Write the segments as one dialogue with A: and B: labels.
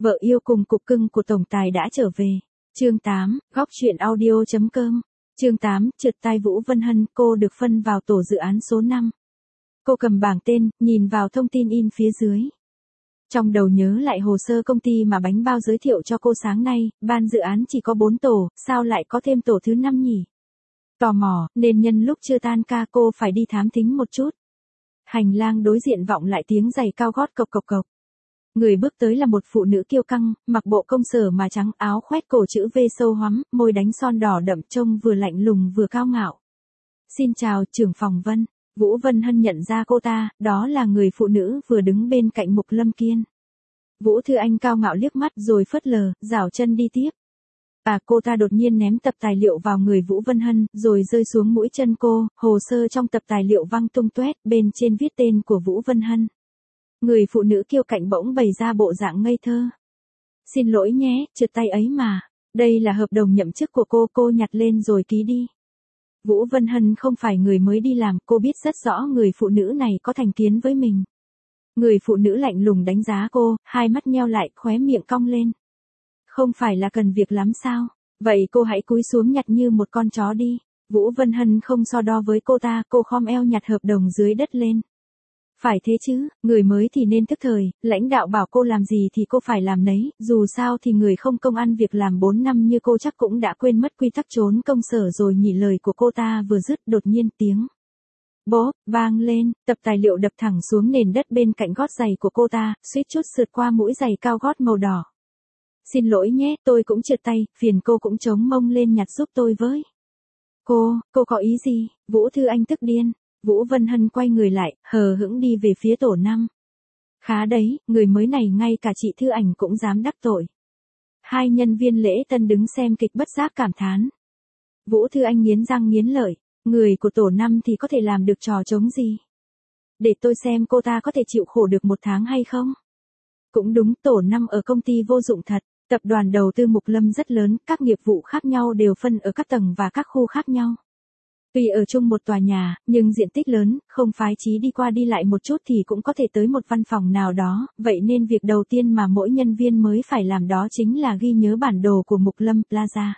A: Vợ yêu cùng cục cưng của tổng tài đã trở về. Chương 8, góc truyện audio.com. Chương 8, trượt tai Vũ Vân Hân, cô được phân vào tổ dự án số 5. Cô cầm bảng tên, nhìn vào thông tin in phía dưới. Trong đầu nhớ lại hồ sơ công ty mà bánh bao giới thiệu cho cô sáng nay, ban dự án chỉ có 4 tổ, sao lại có thêm tổ thứ 5 nhỉ? Tò mò, nên nhân lúc chưa tan ca cô phải đi thám thính một chút. Hành lang đối diện vọng lại tiếng giày cao gót cộc cộc cộc. Người bước tới là một phụ nữ kiêu căng, mặc bộ công sở mà trắng, áo khoét cổ chữ V sâu hoắm, môi đánh son đỏ đậm, trông vừa lạnh lùng vừa cao ngạo. Xin chào, trưởng phòng Vân. Vũ Vân Hân nhận ra cô ta, đó là người phụ nữ vừa đứng bên cạnh Mục Lâm Kiên. Vũ Thư Anh cao ngạo liếc mắt rồi phớt lờ, rảo chân đi tiếp. Cô ta đột nhiên ném tập tài liệu vào người Vũ Vân Hân, rồi rơi xuống mũi chân cô, hồ sơ trong tập tài liệu văng tung tóe, bên trên viết tên của Vũ Vân Hân. Người phụ nữ kiêu cạnh bỗng bày ra bộ dạng ngây thơ. Xin lỗi nhé, trượt tay ấy mà. Đây là hợp đồng nhậm chức của cô nhặt lên rồi ký đi. Vũ Vân Hân không phải người mới đi làm, cô biết rất rõ người phụ nữ này có thành kiến với mình. Người phụ nữ lạnh lùng đánh giá cô, hai mắt nheo lại, khóe miệng cong lên. Không phải là cần việc lắm sao? Vậy cô hãy cúi xuống nhặt như một con chó đi. Vũ Vân Hân không so đo với cô ta, cô khom eo nhặt hợp đồng dưới đất lên. Phải thế chứ, người mới thì nên thức thời, lãnh đạo bảo cô làm gì thì cô phải làm nấy, dù sao thì người không công ăn việc làm 4 năm như cô chắc cũng đã quên mất quy tắc trốn công sở rồi nhỉ. Lời của cô ta vừa dứt đột nhiên tiếng bốp vang lên, tập tài liệu đập thẳng xuống nền đất bên cạnh gót giày của cô ta, suýt chút sượt qua mũi giày cao gót màu đỏ. Xin lỗi nhé, tôi cũng trượt tay, phiền cô cũng chống mông lên nhặt giúp tôi với. Cô có ý gì? Vũ Thư Anh tức điên. Vũ Vân Hân quay người lại, hờ hững đi về phía tổ 5. Khá đấy, người mới này ngay cả chị Thư Ảnh cũng dám đắc tội. Hai nhân viên lễ tân đứng xem kịch bất giác cảm thán. Vũ Thư Anh nghiến răng nghiến lợi, người của tổ 5 thì có thể làm được trò trống gì? Để tôi xem cô ta có thể chịu khổ được 1 tháng hay không? Cũng đúng, tổ 5 ở công ty vô dụng thật, tập đoàn đầu tư Mục Lâm rất lớn, các nghiệp vụ khác nhau đều phân ở các tầng và các khu khác nhau. Tuy ở chung một tòa nhà, nhưng diện tích lớn, không phái chí đi qua đi lại một chút thì cũng có thể tới một văn phòng nào đó, vậy nên việc đầu tiên mà mỗi nhân viên mới phải làm đó chính là ghi nhớ bản đồ của Mục Lâm Plaza.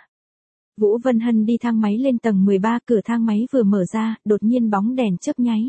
A: Vũ Vân Hân đi thang máy lên tầng 13, cửa thang máy vừa mở ra, đột nhiên bóng đèn chớp nháy.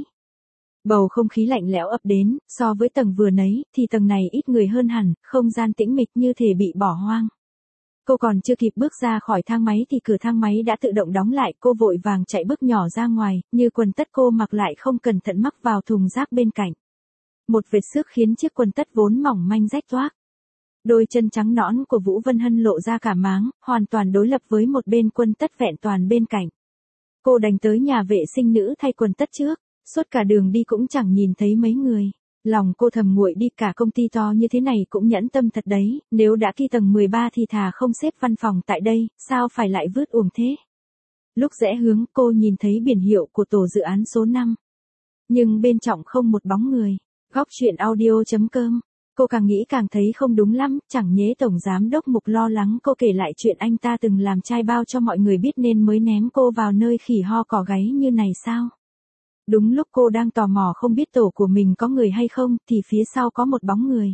A: Bầu không khí lạnh lẽo ập đến, so với tầng vừa nấy, thì tầng này ít người hơn hẳn, không gian tĩnh mịch như thể bị bỏ hoang. Cô còn chưa kịp bước ra khỏi thang máy thì cửa thang máy đã tự động đóng lại, cô vội vàng chạy bước nhỏ ra ngoài, như quần tất cô mặc lại không cẩn thận mắc vào thùng rác bên cạnh. Một vệt xước khiến chiếc quần tất vốn mỏng manh rách toác. Đôi chân trắng nõn của Vũ Vân Hân lộ ra cả máng, hoàn toàn đối lập với một bên quần tất vẹn toàn bên cạnh. Cô đành tới nhà vệ sinh nữ thay quần tất trước, suốt cả đường đi cũng chẳng nhìn thấy mấy người. Lòng cô thầm nguội đi, cả công ty to như thế này cũng nhẫn tâm thật đấy, nếu đã ki tầng 13 thì thà không xếp văn phòng tại đây, sao phải lại vứt uổng thế. Lúc rẽ hướng cô nhìn thấy biển hiệu của tổ dự án số 5. Nhưng bên trong không một bóng người. Góc truyện audio.com. Cô càng nghĩ càng thấy không đúng lắm, chẳng nhẽ tổng giám đốc Mục lo lắng cô kể lại chuyện anh ta từng làm chai bao cho mọi người biết nên mới ném cô vào nơi khỉ ho cỏ gáy như này sao? Đúng lúc cô đang tò mò không biết tổ của mình có người hay không, thì phía sau có một bóng người.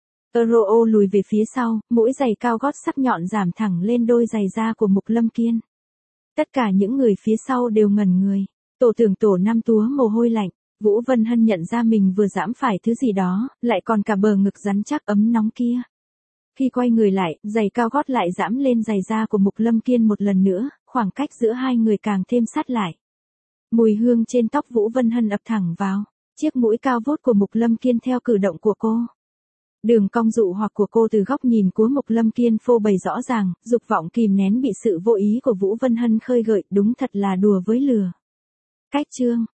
A: Euro lùi về phía sau, mũi giày cao gót sắc nhọn giảm thẳng lên đôi giày da của Mục Lâm Kiên. Tất cả những người phía sau đều ngẩn người. Tổ trưởng tổ 5 túa mồ hôi lạnh. Vũ Vân Hân nhận ra mình vừa giẫm phải thứ gì đó, lại còn cả bờ ngực rắn chắc ấm nóng kia. Khi quay người lại, giày cao gót lại giẫm lên giày da của Mục Lâm Kiên một lần nữa, khoảng cách giữa hai người càng thêm sát lại. Mùi hương trên tóc Vũ Vân Hân ập thẳng vào, chiếc mũi cao vút của Mục Lâm Kiên theo cử động của cô. Đường cong dụ hoặc của cô từ góc nhìn của Mục Lâm Kiên phô bày rõ ràng, dục vọng kìm nén bị sự vô ý của Vũ Vân Hân khơi gợi, đúng thật là đùa với lừa. Cách chương